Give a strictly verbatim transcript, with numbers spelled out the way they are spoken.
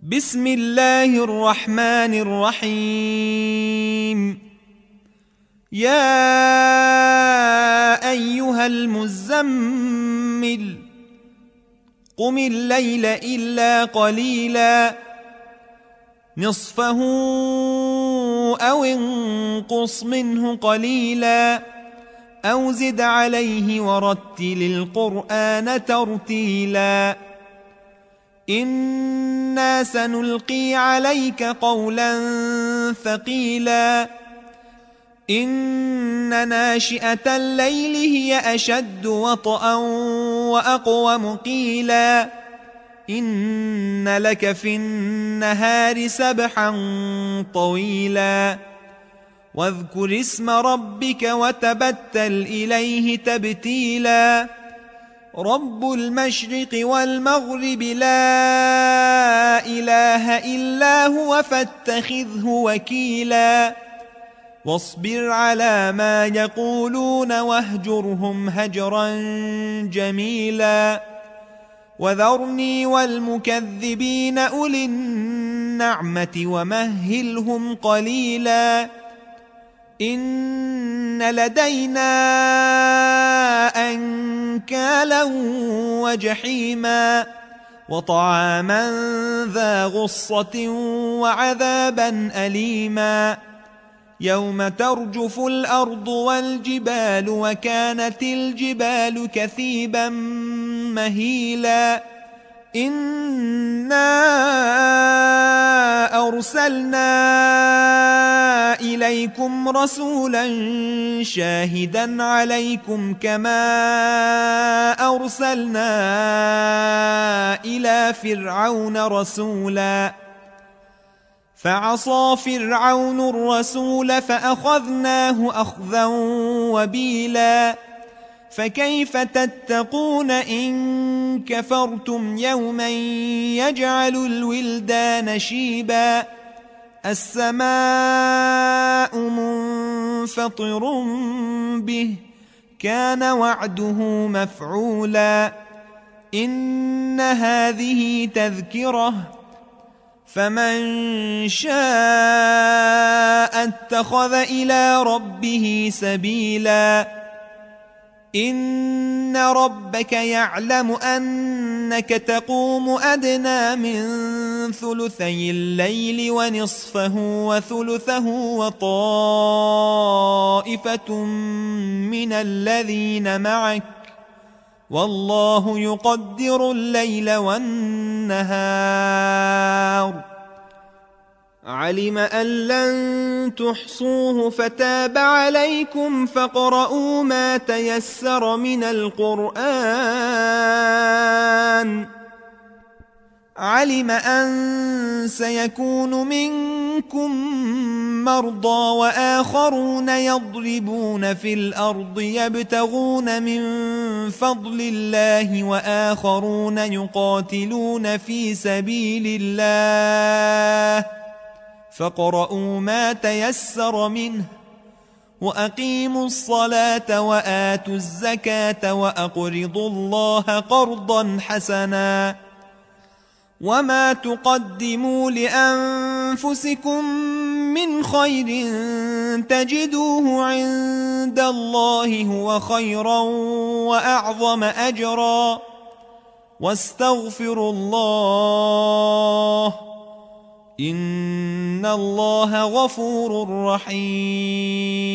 بسم الله الرحمن الرحيم. يا أيها المزمل قم الليل إلا قليلا نصفه أو انقص منه قليلا أو زد عليه ورتل القرآن ترتيلا إنا سنلقي عليك قولا ثقيلا إن ناشئة الليل هي أشد وطئا وأقوم قيلا إن لك في النهار سبحا طويلا واذكر اسم ربك وتبتل إليه تبتيلا رب المشرق والمغرب لا إله إلا هو فاتخذه وكيلا واصبر على ما يقولون واهجرهم هجرا جميلا وذرني والمكذبين أولي النعمة ومهلهم قليلا إن لدينا أنكالا وجحيما وطعاما ذا غصة وعذابا أليما يوم ترجف الأرض والجبال وكانت الجبال كثيبا مهيلا إنا أرسلنا إليكم رسولا شاهدا عليكم كما أرسلنا إلى فرعون رسولا فعصى فرعون الرسول فأخذناه أخذا وبيلا فكيف تتقون إن كفرتم يوما يجعل الولدان شيبا السماء منفطر به كان وعده مفعولا إن هذه تذكرة فمن شاء اتخذ إلى ربه سبيلا إن ربك يعلم أنك تقوم أدنى من ثلثي الليل ونصفه وثلثه وطائفة من الذين معك والله يقدر الليل والنهار علم أن لن تحصوه فتاب عليكم فاقرؤوا ما تيسر من القرآن علم أن سيكون منكم مرضى وآخرون يضربون في الأرض يبتغون من فضل الله وآخرون يقاتلون في سبيل الله فاقرؤوا ما تيسر منه وأقيموا الصلاة وآتوا الزكاة وأقرضوا الله قرضا حسنا وما تقدموا لأنفسكم من خير تجدوه عند الله هو خيرا وأعظم أجرا واستغفروا الله إن الله غفور رحيم.